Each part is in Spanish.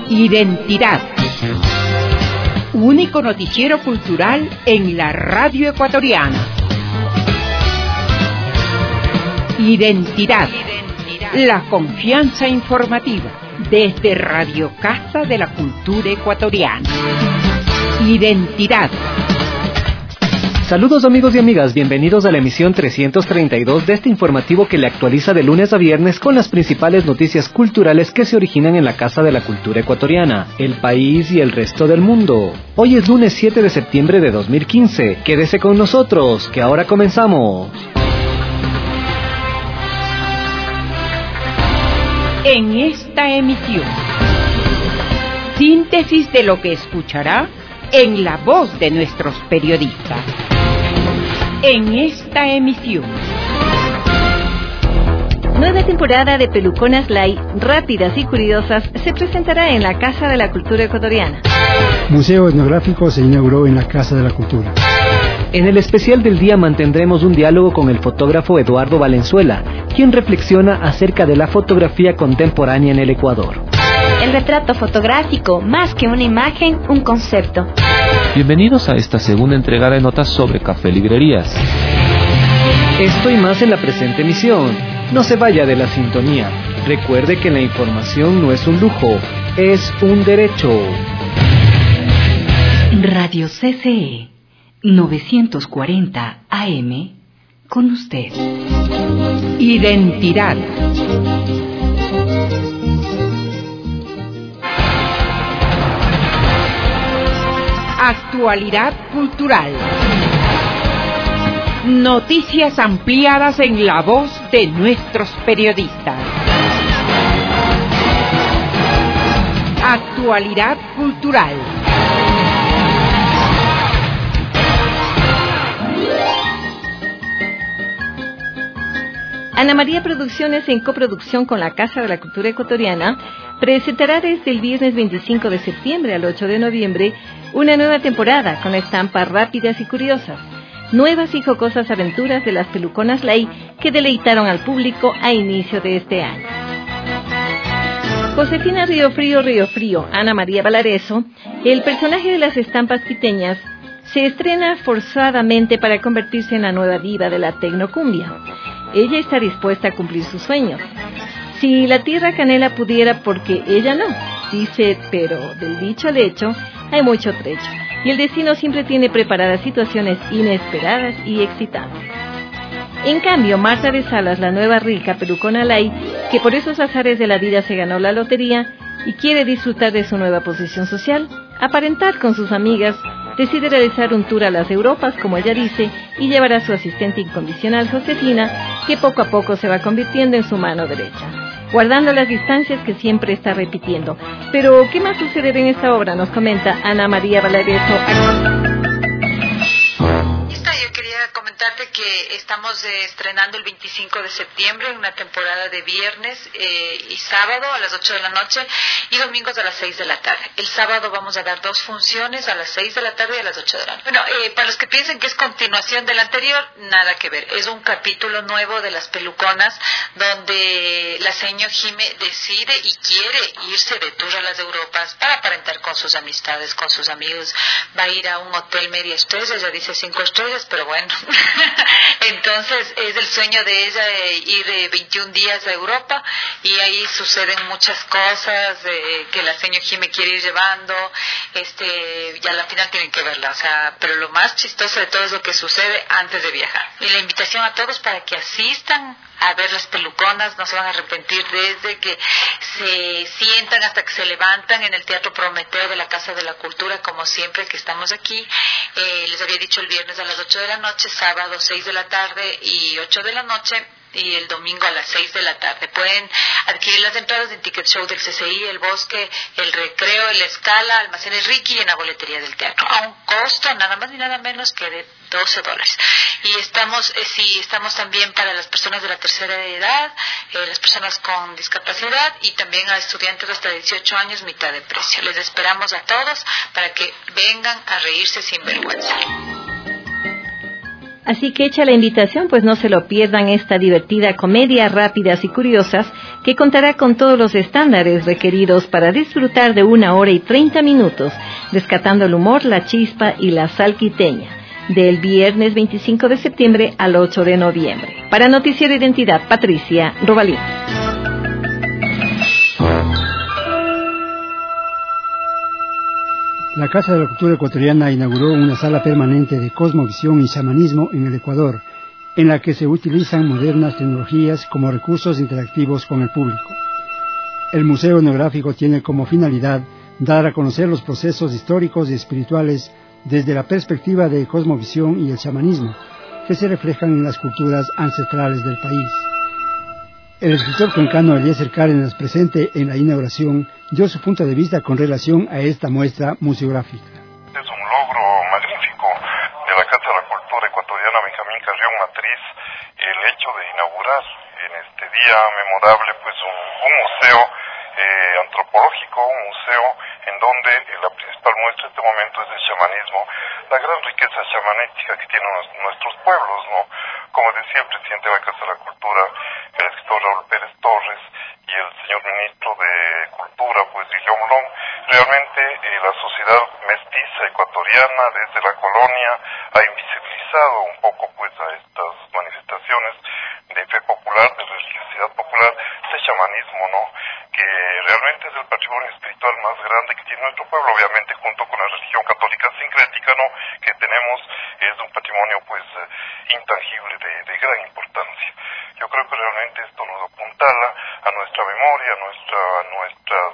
Identidad. Único noticiero cultural en la radio ecuatoriana. Identidad. La confianza informativa desde Radio Casa de la Cultura Ecuatoriana. Identidad. Saludos amigos y amigas, bienvenidos a la emisión 332 de este informativo que le actualiza de lunes a viernes con las principales noticias culturales que se originan en la Casa de la Cultura Ecuatoriana, el país y el resto del mundo. Hoy es lunes 7 de septiembre de 2015. Quédese con nosotros, que ahora comenzamos. En esta emisión, síntesis de lo que escuchará en la voz de nuestros periodistas. En esta emisión, nueva temporada de Peluconas Light, rápidas y curiosas, se presentará en la Casa de la Cultura Ecuatoriana. Museo Etnográfico se inauguró en la Casa de la Cultura. En el especial del día mantendremos un diálogo con el fotógrafo Eduardo Valenzuela, quien reflexiona acerca de la fotografía contemporánea en el Ecuador. El retrato fotográfico, más que una imagen, un concepto. Bienvenidos a esta segunda entrega de notas sobre café librerías. Esto y más en la presente emisión. No se vaya de la sintonía. Recuerde que la información no es un lujo, es un derecho. Radio CCE 940 AM, con usted. Identidad. Actualidad cultural. Noticias ampliadas en la voz de nuestros periodistas. Actualidad cultural. Ana María Producciones, en coproducción con la Casa de la Cultura Ecuatoriana, presentará desde el viernes 25 de septiembre al 8 de noviembre una nueva temporada con estampas rápidas y curiosas, nuevas y jocosas aventuras de las Peluconas Light que deleitaron al público a inicio de este año. Josefina Río Frío, Ana María Valareso, el personaje de las estampas quiteñas, se estrena forzadamente para convertirse en la nueva diva de la tecnocumbia. Ella está dispuesta a cumplir sus sueños. Si la tierra canela pudiera, porque ella no, dice, pero del dicho al hecho hay mucho trecho, y el destino siempre tiene preparadas situaciones inesperadas y excitantes. En cambio, Marta de Salas, la nueva rica pelucona Light, que por esos azares de la vida se ganó la lotería y quiere disfrutar de su nueva posición social, aparentar con sus amigas, decide realizar un tour a las Europas, como ella dice, y llevar a su asistente incondicional Josefina, que poco a poco se va convirtiendo en su mano derecha, guardando las distancias que siempre está repitiendo. Pero, ¿qué más sucederá en esta obra? Nos comenta Ana María Valareso. Yo quería comentarte que estamos estrenando el 25 de septiembre una temporada de viernes y sábado a las 8 de la noche y domingos a las 6 de la tarde. El sábado vamos a dar 2 funciones a las 6 de la tarde y a las 8 de la noche. Bueno, para los que piensen que es continuación del anterior, nada que ver. Es un capítulo nuevo de las peluconas donde la señora Jime decide y quiere irse de tour a las Europas para aparentar con sus amistades, con sus amigos. Va a ir a un hotel media estrella, ya dice 5 estrellas, pero bueno. Entonces es el sueño de ella de ir 21 días a Europa y ahí suceden muchas cosas que la señora Jime quiere ir llevando, y a la final tienen que verla, o sea, pero lo más chistoso de todo es lo que sucede antes de viajar. Y la invitación a todos para que asistan a ver las peluconas, no se van a arrepentir desde que se sientan hasta que se levantan en el Teatro Prometeo de la Casa de la Cultura, como siempre que estamos aquí. Les había dicho el viernes a las 8 de la noche, sábado 6 de la tarde y 8 de la noche, y el domingo a las 6 de la tarde. Pueden adquirir las entradas en Ticket Show del CCI, El Bosque, El Recreo, El Escala, Almacenes Ricky y en la boletería del teatro, a un costo nada más ni nada menos que de $12. Y estamos también para las personas de la tercera edad, las personas con discapacidad y también a estudiantes hasta 18 años, mitad de precio. Les esperamos a todos para que vengan a reírse sin vergüenza. Así que hecha la invitación, pues no se lo pierdan esta divertida comedia rápidas y curiosas que contará con todos los estándares requeridos para disfrutar de 1 hora y 30 minutos, rescatando el humor, la chispa y la salquiteña, del viernes 25 de septiembre al 8 de noviembre. Para Noticiero Identidad, Patricia Robalín. La Casa de la Cultura Ecuatoriana inauguró una sala permanente de cosmovisión y chamanismo en el Ecuador, en la que se utilizan modernas tecnologías como recursos interactivos con el público. El Museo Etnográfico tiene como finalidad dar a conocer los procesos históricos y espirituales desde la perspectiva de cosmovisión y el chamanismo, que se reflejan en las culturas ancestrales del país. El escritor cuencano Eliezer Cárdenas, presente en la inauguración, dio su punto de vista con relación a esta muestra museográfica. Es un logro magnífico de la Casa de la Cultura Ecuatoriana Benjamín Carrión Matriz el hecho de inaugurar en este día memorable pues un museo antropológico, un museo en donde la principal muestra en este momento es el chamanismo, la gran riqueza chamanística que tienen nuestros pueblos, ¿no? Como decía el presidente de la Casa de la Cultura, el escritor Raúl Pérez Torres, y el señor ministro de Cultura, pues Guillaume Long, realmente la sociedad mestiza ecuatoriana desde la colonia ha invisibilizado un poco pues a estas manifestaciones de fe popular, de religiosidad popular, de chamanismo, ¿no? Que realmente es el patrimonio espiritual más grande que tiene nuestro pueblo, obviamente junto con la religión católica sincrética, ¿no? Que tenemos, es un patrimonio pues intangible de gran importancia. Yo creo que realmente esto nos apuntala a nuestra memoria, a nuestras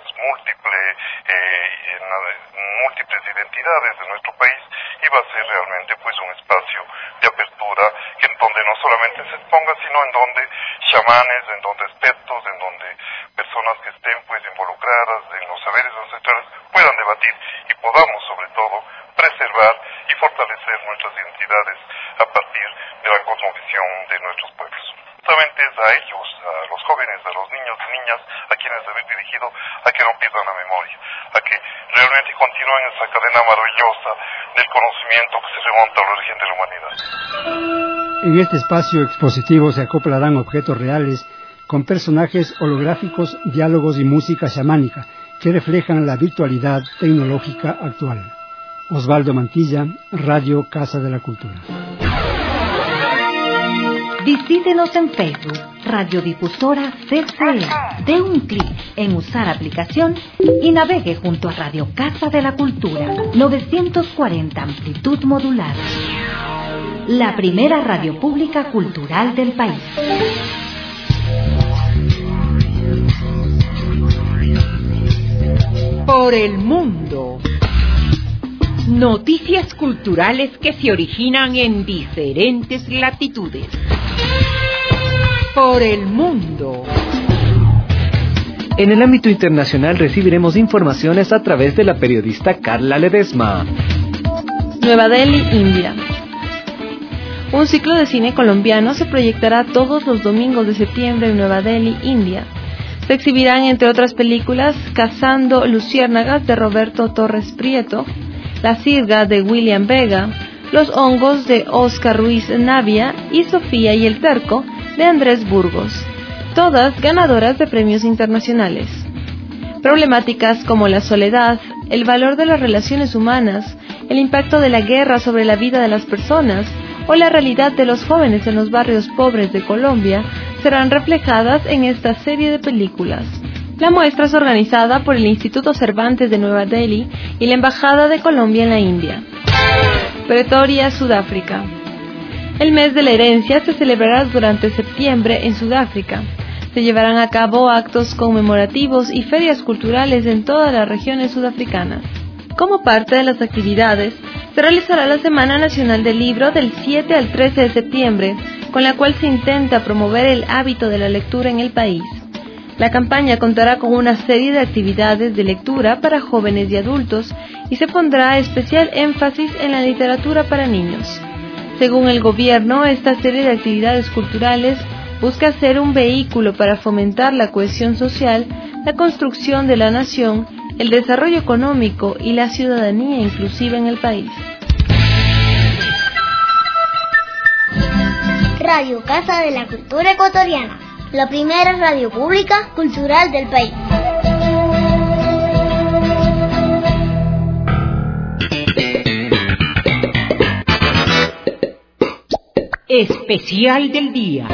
múltiples identidades de nuestro país, y va a ser realmente pues un espacio de apertura que en donde no solamente se exponga, sino en donde chamanes, en donde expertos, en donde personas que estén pues involucradas en los saberes ancestrales puedan debatir y podamos sobre todo preservar y fortalecer nuestras identidades a partir de la cosmovisión de nuestros pueblos. Justamente es a ellos, a los jóvenes, a los niños y niñas, a quienes debe ir dirigido, a que no pierdan la memoria, a que realmente continúen esa cadena maravillosa del conocimiento que se remonta al origen de la humanidad. En este espacio expositivo se acoplarán objetos reales con personajes holográficos, diálogos y música chamánica que reflejan la virtualidad tecnológica actual. Osvaldo Mantilla, Radio Casa de la Cultura. Visítenos en Facebook, Radiodifusora CCE. Dé un clic en usar aplicación y navegue junto a Radio Casa de la Cultura, 940 amplitud modular. La primera radio pública cultural del país. Por el mundo. Noticias culturales que se originan en diferentes latitudes. Por el mundo. En el ámbito internacional recibiremos informaciones a través de la periodista Carla Ledesma. Nueva Delhi, India. Un ciclo de cine colombiano se proyectará todos los domingos de septiembre en Nueva Delhi, India. Se exhibirán, entre otras películas, Cazando luciérnagas de Roberto Torres Prieto, La Sirga de William Vega, Los hongos de Oscar Ruiz Navia y Sofía y el Terco de Andrés Burgos, todas ganadoras de premios internacionales. Problemáticas como la soledad, el valor de las relaciones humanas, el impacto de la guerra sobre la vida de las personas o la realidad de los jóvenes en los barrios pobres de Colombia serán reflejadas en esta serie de películas. La muestra es organizada por el Instituto Cervantes de Nueva Delhi y la Embajada de Colombia en la India. Pretoria, Sudáfrica. El mes de la herencia se celebrará durante septiembre en Sudáfrica. Se llevarán a cabo actos conmemorativos y ferias culturales en todas las regiones sudafricanas. Como parte de las actividades, se realizará la Semana Nacional del Libro del 7 al 13 de septiembre, con la cual se intenta promover el hábito de la lectura en el país. La campaña contará con una serie de actividades de lectura para jóvenes y adultos y se pondrá especial énfasis en la literatura para niños. Según el gobierno, esta serie de actividades culturales busca ser un vehículo para fomentar la cohesión social, la construcción de la nación, el desarrollo económico y la ciudadanía inclusiva en el país. Radio Casa de la Cultura Ecuatoriana, la primera radio pública cultural del país. Especial del día.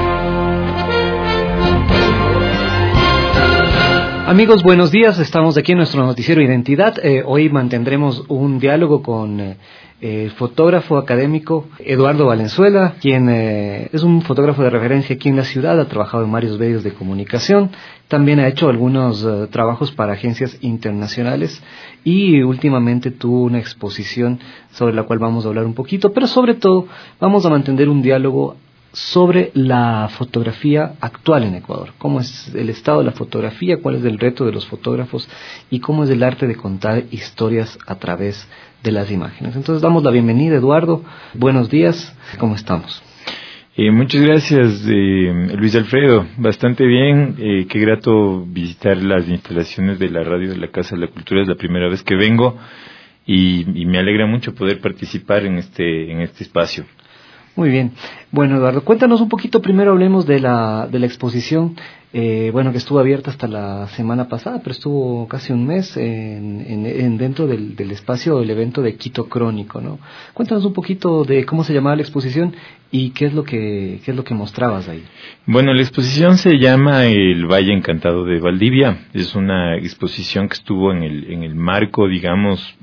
Amigos, buenos días. Estamos aquí en nuestro noticiero Identidad. Hoy mantendremos un diálogo con el fotógrafo académico Eduardo Valenzuela, quien es un fotógrafo de referencia aquí en la ciudad, ha trabajado en varios medios de comunicación, también ha hecho algunos trabajos para agencias internacionales y últimamente tuvo una exposición sobre la cual vamos a hablar un poquito, pero sobre todo vamos a mantener un diálogo sobre la fotografía actual en Ecuador, cómo es el estado de la fotografía, cuál es el reto de los fotógrafos y cómo es el arte de contar historias a través de las imágenes. Entonces damos la bienvenida, Eduardo. Buenos días, ¿cómo estamos? Muchas gracias, Luis Alfredo. Bastante bien, qué grato visitar las instalaciones de la radio de la Casa de la Cultura. Es la primera vez que vengo y me alegra mucho poder participar en este espacio. Muy bien. Bueno, Eduardo, cuéntanos un poquito, primero hablemos de la exposición, que estuvo abierta hasta la semana pasada, pero estuvo casi un mes dentro del espacio del evento de Quito Crónico, ¿no? Cuéntanos un poquito de cómo se llamaba la exposición y qué es lo que mostrabas ahí. Bueno, la exposición se llama El Valle Encantado de Valdivia. Es una exposición que estuvo en el marco, digamos,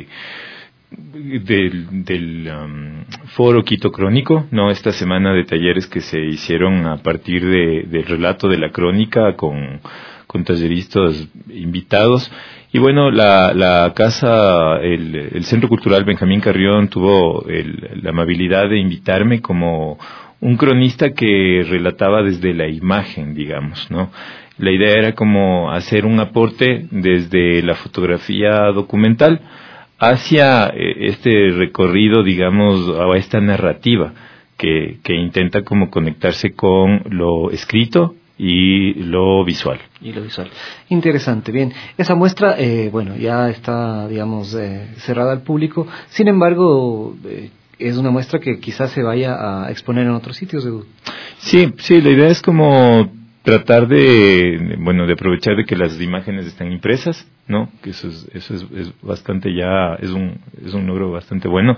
del foro Quito Crónico, ¿no? Esta semana de talleres que se hicieron a partir del relato de la crónica con talleristas invitados. Y bueno, la casa, el Centro Cultural Benjamín Carrión tuvo la amabilidad de invitarme como un cronista que relataba desde la imagen, digamos, ¿no? La idea era como hacer un aporte desde la fotografía documental hacia este recorrido, digamos, a esta narrativa que intenta como conectarse con lo escrito y lo visual. Interesante, bien. Esa muestra, ya está, digamos, cerrada al público. Sin embargo, es una muestra que quizás se vaya a exponer en otros sitios, Edu. Sí, la idea es como tratar de aprovechar de que las imágenes están impresas, ¿no? Que eso es bastante es un logro bastante bueno.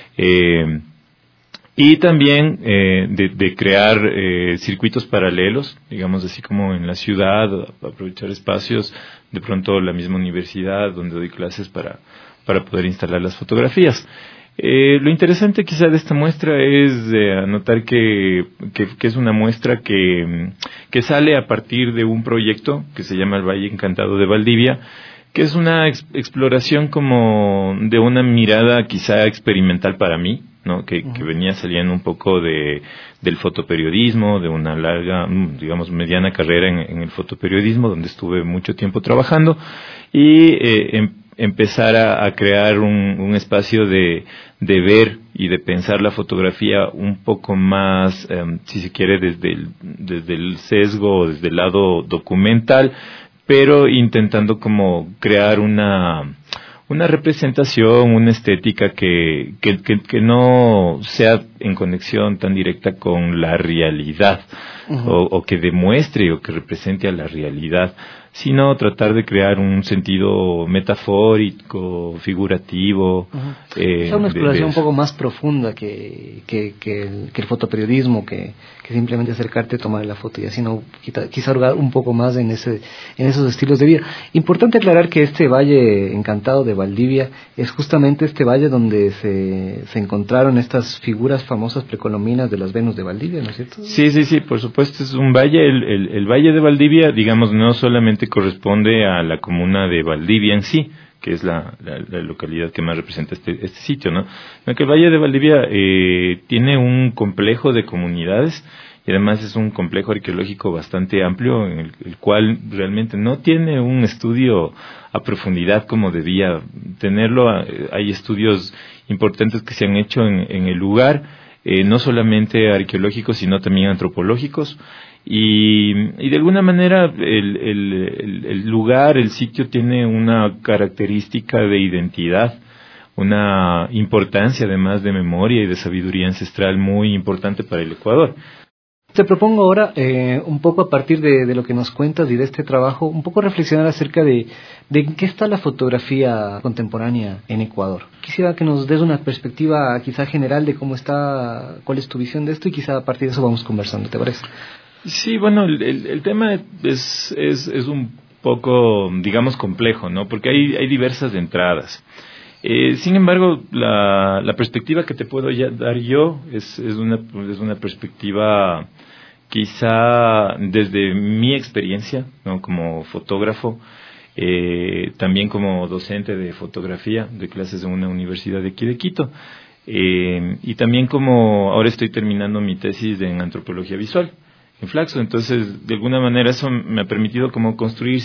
Y también de crear circuitos paralelos, digamos así como en la ciudad, aprovechar espacios, de pronto la misma universidad donde doy clases para poder instalar las fotografías. Lo interesante quizá de esta muestra es anotar que es una muestra que sale a partir de un proyecto que se llama El Valle Encantado de Valdivia, que es una exploración como de una mirada quizá experimental para mí, ¿no? Que venía saliendo un poco del fotoperiodismo, de una larga, digamos, mediana carrera en el fotoperiodismo, donde estuve mucho tiempo trabajando, y empezar a crear un espacio de ver y de pensar la fotografía un poco más, si se quiere, desde el sesgo, desde el lado documental, pero intentando como crear una representación, una estética que no sea en conexión tan directa con la realidad, o que demuestre o que represente a la realidad, sino tratar de crear un sentido metafórico, figurativo. Es una exploración un poco más profunda que el fotoperiodismo, que simplemente acercarte a tomar la foto y así, no, quizá hurgar un poco más en esos estilos de vida. Importante aclarar que este Valle Encantado de Valdivia es justamente este valle donde se encontraron estas figuras famosas precolombinas de las Venus de Valdivia, ¿no es cierto? Sí, por supuesto, es un valle, el Valle de Valdivia, digamos, no solamente corresponde a la comuna de Valdivia en sí, que es la localidad que más representa este sitio, ¿no? Que el Valle de Valdivia tiene un complejo de comunidades y además es un complejo arqueológico bastante amplio, en el cual realmente no tiene un estudio a profundidad como debía tenerlo. Hay estudios importantes que se han hecho en el lugar, no solamente arqueológicos, sino también antropológicos. Y de alguna manera el lugar, el sitio tiene una característica de identidad, una importancia además de memoria y de sabiduría ancestral muy importante para el Ecuador. Te propongo ahora, un poco a partir de lo que nos cuentas y de este trabajo, un poco reflexionar acerca de en qué está la fotografía contemporánea en Ecuador. Quisiera que nos des una perspectiva quizá general de cómo está, cuál es tu visión de esto, y quizá a partir de eso vamos conversando, ¿te parece? Sí, bueno, el tema es un poco, digamos, complejo, ¿no? Porque hay diversas entradas. Sin embargo, la perspectiva que te puedo dar yo es una perspectiva quizá desde mi experiencia, ¿no? Como fotógrafo, también como docente de fotografía de clases en una universidad de aquí de Quito, y también como ahora estoy terminando mi tesis en antropología visual en Flaxo. Entonces, de alguna manera eso me ha permitido como construir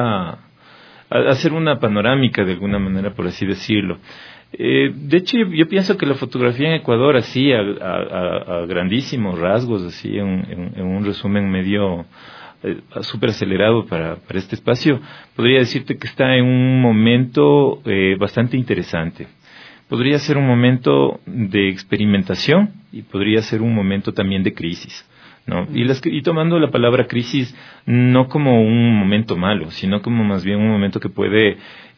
hacer una panorámica de alguna manera, por así decirlo. De hecho, yo pienso que la fotografía en Ecuador, así a grandísimos rasgos, así en un resumen medio súper acelerado para este espacio, podría decirte que está en un momento bastante interesante. Podría ser un momento de experimentación y podría ser un momento también de crisis, ¿no? Y tomando la palabra crisis no como un momento malo, sino como más bien un momento que puede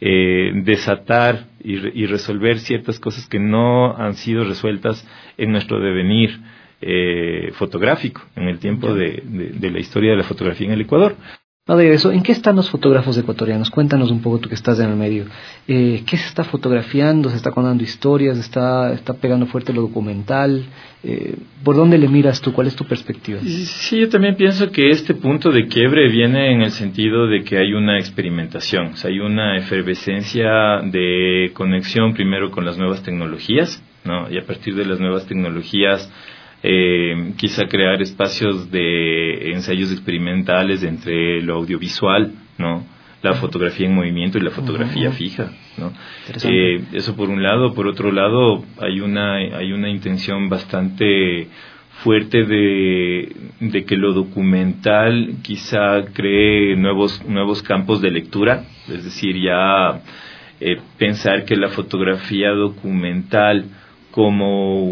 desatar y resolver ciertas cosas que no han sido resueltas en nuestro devenir fotográfico, en el tiempo de la historia de la fotografía en el Ecuador. De eso, ¿en qué están los fotógrafos ecuatorianos? Cuéntanos un poco, tú que estás en el medio. ¿Qué se está fotografiando? ¿Se está contando historias? ¿Está pegando fuerte lo documental? ¿Por dónde le miras tú? ¿Cuál es tu perspectiva? Sí, yo también pienso que este punto de quiebre viene en el sentido de que hay una experimentación, o sea, hay una efervescencia de conexión primero con las nuevas tecnologías, ¿no? Y a partir de las nuevas tecnologías quizá crear espacios de ensayos experimentales entre lo audiovisual, ¿no? La fotografía en movimiento y la fotografía fija, ¿no? Eso por un lado. Por otro lado, hay una intención bastante fuerte de que lo documental quizá cree nuevos campos de lectura, es decir, ya pensar que la fotografía documental como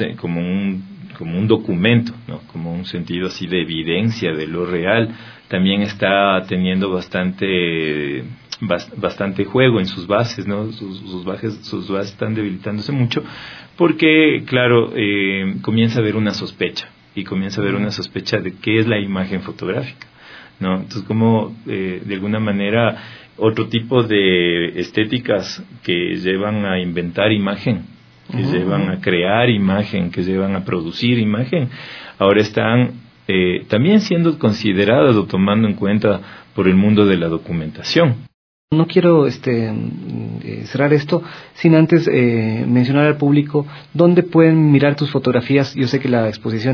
un documento, ¿no? Como un sentido así de evidencia de lo real, también está teniendo bastante juego en sus bases, ¿no? Sus bases están debilitándose mucho porque, claro, comienza a haber una sospecha de qué es la imagen fotográfica, ¿no? Entonces, como de alguna manera otro tipo de estéticas que llevan a inventar imagen, que llevan a crear imagen, que llevan a producir imagen, ahora están también siendo consideradas o tomando en cuenta por el mundo de la documentación. No quiero cerrar esto sin antes mencionar al público dónde pueden mirar tus fotografías. Yo sé que la exposición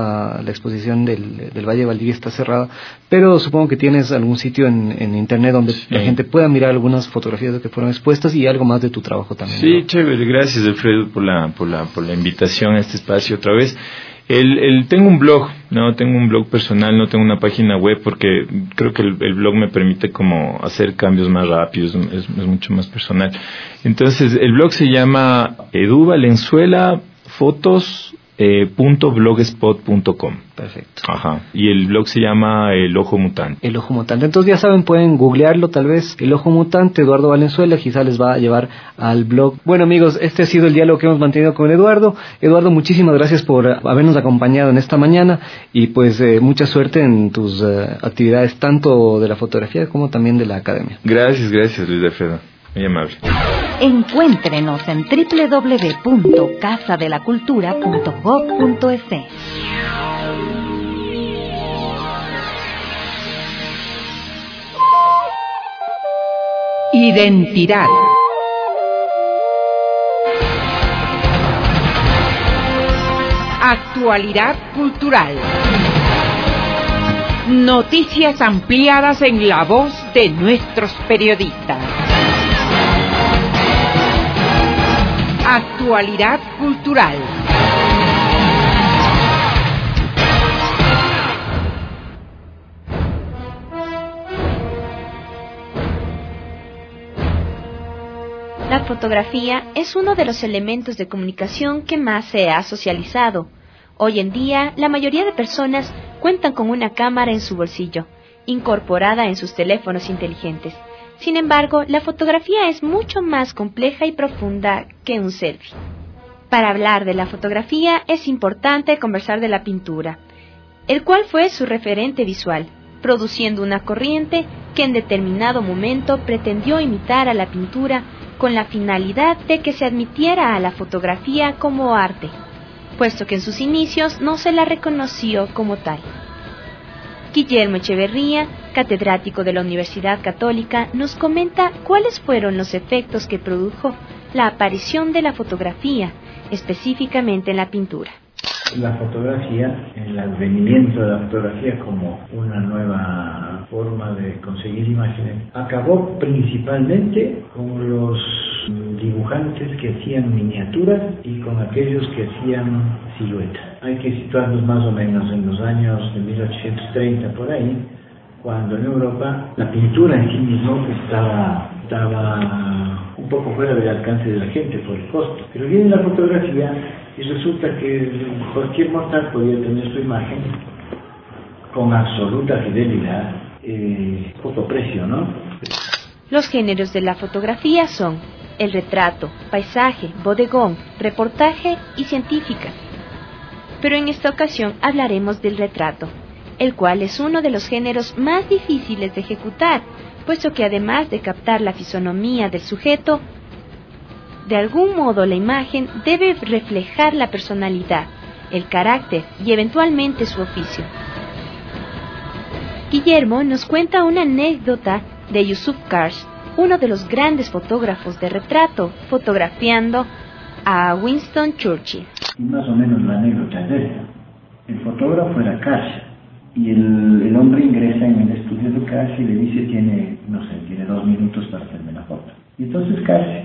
del Valle de Valdivia está cerrada, pero supongo que tienes algún sitio en internet donde la gente pueda mirar algunas fotografías que fueron expuestas y algo más de tu trabajo también. Sí, ¿no? Chévere, gracias Alfredo por la invitación a este espacio otra vez. Tengo un blog, ¿no? Tengo un blog personal, no tengo una página web porque creo que el blog me permite como hacer cambios más rápidos, es mucho más personal. Entonces, el blog se llama eduvalenzuelafotos.blogspot.com. Perfecto. Ajá. Y el blog se llama El Ojo Mutante. El Ojo Mutante. Entonces ya saben, pueden googlearlo tal vez. El Ojo Mutante, Eduardo Valenzuela, quizá les va a llevar al blog. Bueno amigos, este ha sido el diálogo que hemos mantenido con Eduardo. Eduardo, muchísimas gracias por habernos acompañado en esta mañana y pues mucha suerte en tus actividades tanto de la fotografía como también de la academia. Gracias Luis Alfredo. Muy amable. Encuéntrenos en www.casadelacultura.gov.es. Identidad. Actualidad cultural. Noticias ampliadas en la voz de nuestros periodistas. Actualidad cultural. La fotografía es uno de los elementos de comunicación que más se ha socializado. Hoy en día, la mayoría de personas cuentan con una cámara en su bolsillo, incorporada en sus teléfonos inteligentes. Sin embargo, la fotografía es mucho más compleja y profunda que un selfie. Para hablar de la fotografía es importante conversar de la pintura, el cual fue su referente visual, produciendo una corriente que en determinado momento pretendió imitar a la pintura con la finalidad de que se admitiera a la fotografía como arte, puesto que en sus inicios no se la reconoció como tal. Guillermo Echeverría, catedrático de la Universidad Católica, nos comenta cuáles fueron los efectos que produjo la aparición de la fotografía, específicamente en la pintura. La fotografía, el advenimiento de la fotografía como una nueva forma de conseguir imágenes, acabó principalmente con los dibujantes que hacían miniaturas y con aquellos que hacían siluetas. Hay que situarnos más o menos en los años de 1830 por ahí, cuando en Europa la pintura en sí mismo estaba un poco fuera del alcance de la gente por el costo. Pero viene la fotografía y resulta que cualquier mortal podía tener su imagen con absoluta fidelidad, poco precio, ¿no? Los géneros de la fotografía son el retrato, paisaje, bodegón, reportaje y científica. Pero en esta ocasión hablaremos del retrato, el cual es uno de los géneros más difíciles de ejecutar, puesto que además de captar la fisonomía del sujeto, de algún modo la imagen debe reflejar la personalidad, el carácter y eventualmente su oficio. Guillermo nos cuenta una anécdota de Yusuf Karsh, uno de los grandes fotógrafos de retrato, fotografiando a Winston Churchill. Y más o menos la anécdota es esta. El fotógrafo era Karsh y el hombre ingresa en el estudio de Karsh y le dice tiene 2 minutos para hacerme la foto. Y entonces Karsh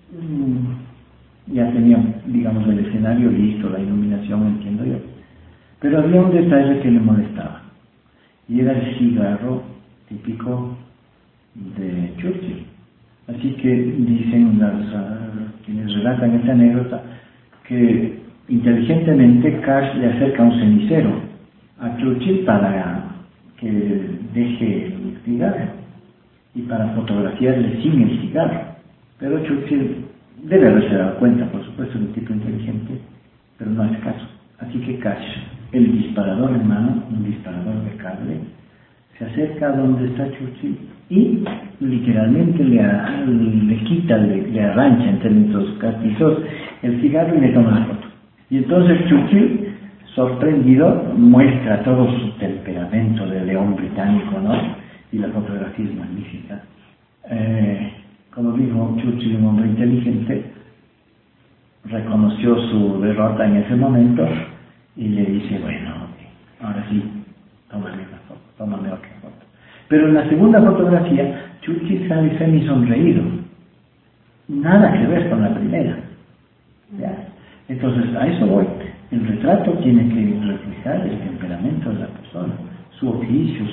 ya tenía, digamos, el escenario listo, la iluminación, entiendo yo. Pero había un detalle que le molestaba, y era el cigarro típico de Churchill. Así que dicen quienes relatan esta anécdota que inteligentemente Karsh le acerca un cenicero a Churchill para que deje el cigarro y para fotografiarle sin el cigarro. Pero Churchill debe haberse dado cuenta, por supuesto, de un tipo inteligente, pero no hace caso. Así que Karsh, el disparador en mano, un disparador de cable, se acerca a donde está Churchill y literalmente le quita, le arrancha en términos castizos el cigarro y le toma la foto. Y entonces Churchill, sorprendido, muestra todo su temperamento de león británico, ¿no? Y la fotografía es magnífica. Como dijo Churchill, un hombre inteligente, reconoció su derrota en ese momento y le dice, bueno, ahora sí, tómame otra foto. Pero en la segunda fotografía, Churchill sale semi-sonreído. Nada que ver con la primera. ¿Ya? Entonces, a eso voy. El retrato tiene que reflejar el temperamento de la persona, su oficio,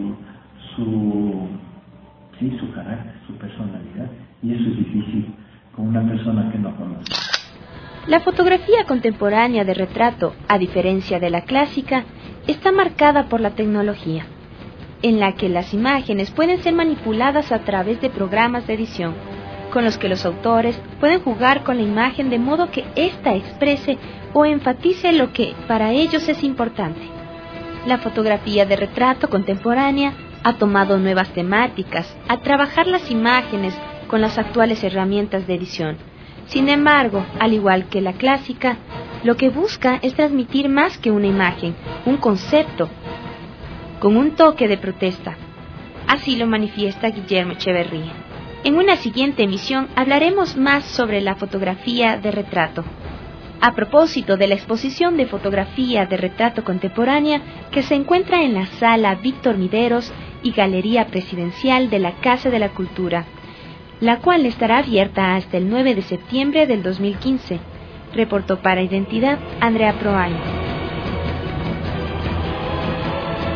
su carácter, su personalidad, y eso es difícil con una persona que no conoce. La fotografía contemporánea de retrato, a diferencia de la clásica, está marcada por la tecnología, en la que las imágenes pueden ser manipuladas a través de programas de edición, con los que los autores pueden jugar con la imagen de modo que ésta exprese o enfatice lo que para ellos es importante. La fotografía de retrato contemporánea ha tomado nuevas temáticas al trabajar las imágenes con las actuales herramientas de edición. Sin embargo, al igual que la clásica, lo que busca es transmitir más que una imagen, un concepto, con un toque de protesta. Así lo manifiesta Guillermo Echeverría. En una siguiente emisión hablaremos más sobre la fotografía de retrato. A propósito de la exposición de fotografía de retrato contemporánea que se encuentra en la Sala Víctor Mideros y Galería Presidencial de la Casa de la Cultura, la cual estará abierta hasta el 9 de septiembre del 2015, reportó para Identidad Andrea Proaño.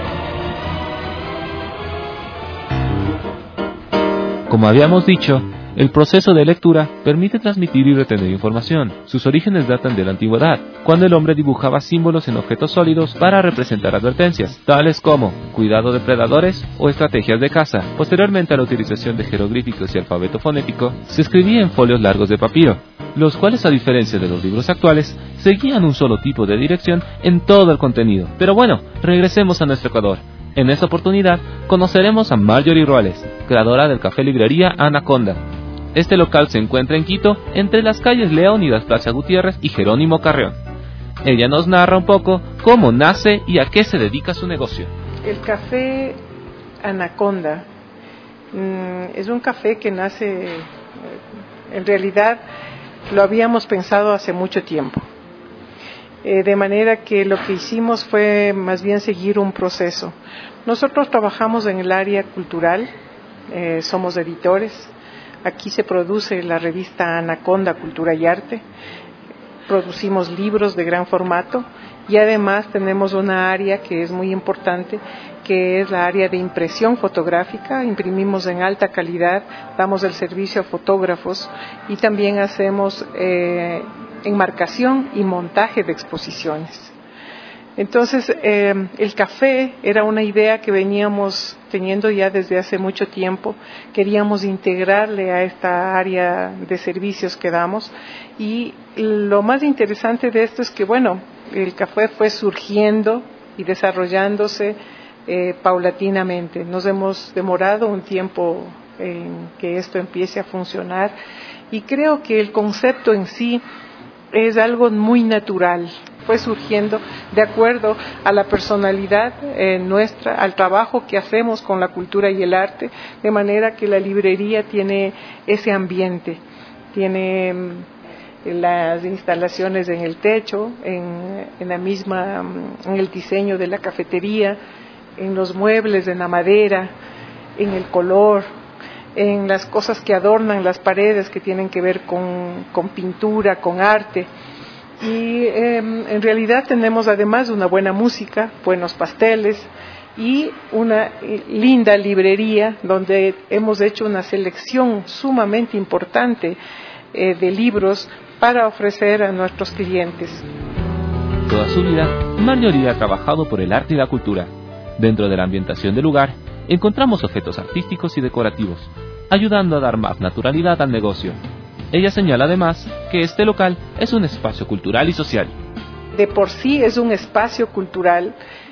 Como habíamos dicho, El proceso de lectura permite transmitir y retener información. Sus orígenes datan de la antigüedad, cuando el hombre dibujaba símbolos en objetos sólidos para representar advertencias, tales como cuidado de predadores o estrategias de caza. Posteriormente a la utilización de jeroglíficos y alfabeto fonético, se escribía en folios largos de papiro, los cuales, a diferencia de los libros actuales, seguían un solo tipo de dirección en todo el contenido. Pero bueno, regresemos a nuestro Ecuador. En esta oportunidad conoceremos a Marjorie Ruales, creadora del café librería Anaconda. Este local se encuentra en Quito, entre las calles Leónidas Plaza Gutiérrez y Jerónimo Carrión. Ella nos narra un poco cómo nace y a qué se dedica su negocio. El café Anaconda es un café que nace, en realidad lo habíamos pensado hace mucho tiempo. De manera que lo que hicimos fue más bien seguir un proceso. Nosotros trabajamos en el área cultural, somos editores. Aquí se produce la revista Anaconda Cultura y Arte, producimos libros de gran formato y además tenemos una área que es muy importante, que es la área de impresión fotográfica. Imprimimos en alta calidad, damos el servicio a fotógrafos y también hacemos enmarcación y montaje de exposiciones. Entonces, el café era una idea que veníamos teniendo ya desde hace mucho tiempo. Queríamos integrarle a esta área de servicios que damos. Y lo más interesante de esto es que, bueno, el café fue surgiendo y desarrollándose paulatinamente. Nos hemos demorado un tiempo en que esto empiece a funcionar. Y creo que el concepto en sí es algo muy natural. Fue surgiendo de acuerdo a la personalidad nuestra, al trabajo que hacemos con la cultura y el arte, de manera que la librería tiene ese ambiente, tiene las instalaciones en el techo, en el diseño de la cafetería, en los muebles, en la madera, en el color, en las cosas que adornan las paredes que tienen que ver con pintura, con arte. Y en realidad tenemos además una buena música, buenos pasteles y una linda librería donde hemos hecho una selección sumamente importante de libros para ofrecer a nuestros clientes. Toda su vida, Marjorie ha trabajado por el arte y la cultura. Dentro de la ambientación del lugar, encontramos objetos artísticos y decorativos, ayudando a dar más naturalidad al negocio. Ella señala además que este local es un espacio cultural y social. De por sí es un espacio cultural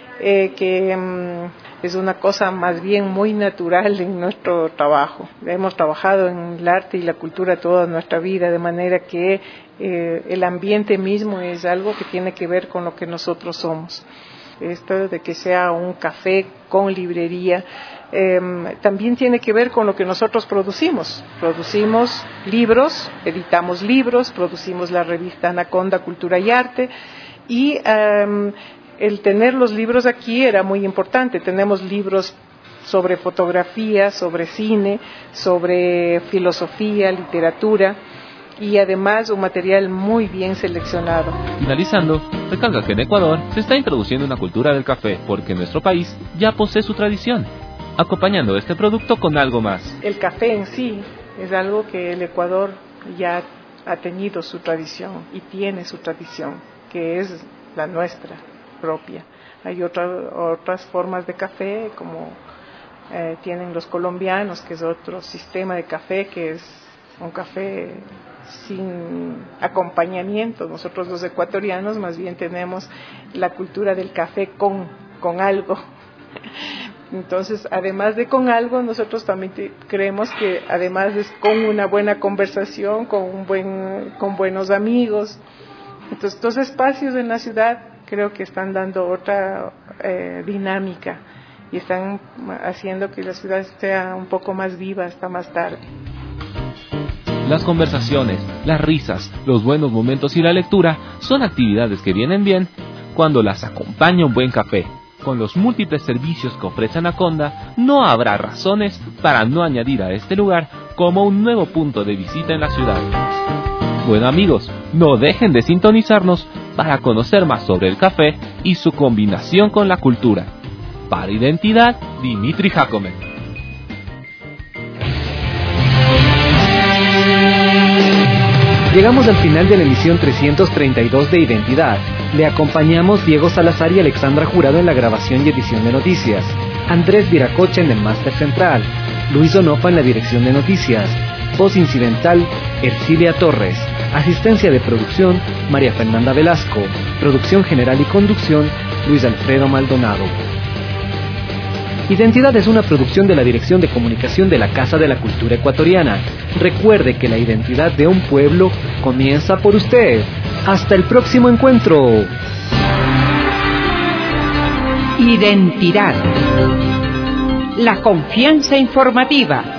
que es una cosa más bien muy natural en nuestro trabajo. Hemos trabajado en el arte y la cultura toda nuestra vida, de manera que el ambiente mismo es algo que tiene que ver con lo que nosotros somos. Esto de que sea un café con librería también tiene que ver con lo que nosotros producimos. Producimos libros, editamos libros, producimos la revista Anaconda Cultura y Arte y el tener los libros aquí era muy importante. Tenemos libros sobre fotografía, sobre cine, sobre filosofía, literatura y además un material muy bien seleccionado. Finalizando, recalca que en Ecuador se está introduciendo una cultura del café porque nuestro país ya posee su tradición, acompañando este producto con algo más. El café en sí es algo que el Ecuador ya ha tenido su tradición y tiene su tradición, que es la nuestra propia. Hay otras formas de café como tienen los colombianos, que es otro sistema de café, que es un café sin acompañamiento. Nosotros los ecuatorianos más bien tenemos la cultura del café con algo. Entonces, además de con algo, nosotros también creemos que además es con una buena conversación, con buenos amigos. Entonces, estos espacios en la ciudad creo que están dando otra dinámica y están haciendo que la ciudad sea un poco más viva hasta más tarde. Las conversaciones, las risas, los buenos momentos y la lectura son actividades que vienen bien cuando las acompaña un buen café. Con los múltiples servicios que ofrece Anaconda, no habrá razones para no añadir a este lugar como un nuevo punto de visita en la ciudad. Bueno amigos, no dejen de sintonizarnos para conocer más sobre el café y su combinación con la cultura. Para Identidad, Dimitri Jacome. Llegamos al final de la emisión 332 de Identidad. Le acompañamos Diego Salazar y Alexandra Jurado en la grabación y edición de noticias, Andrés Viracocha en el máster central, Luis Onofa en la dirección de noticias, voz incidental, Ercilia Torres, asistencia de producción, María Fernanda Velasco, producción general y conducción, Luis Alfredo Maldonado. Identidad es una producción de la Dirección de Comunicación de la Casa de la Cultura Ecuatoriana. Recuerde que la identidad de un pueblo comienza por usted. ¡Hasta el próximo encuentro! Identidad. La confianza informativa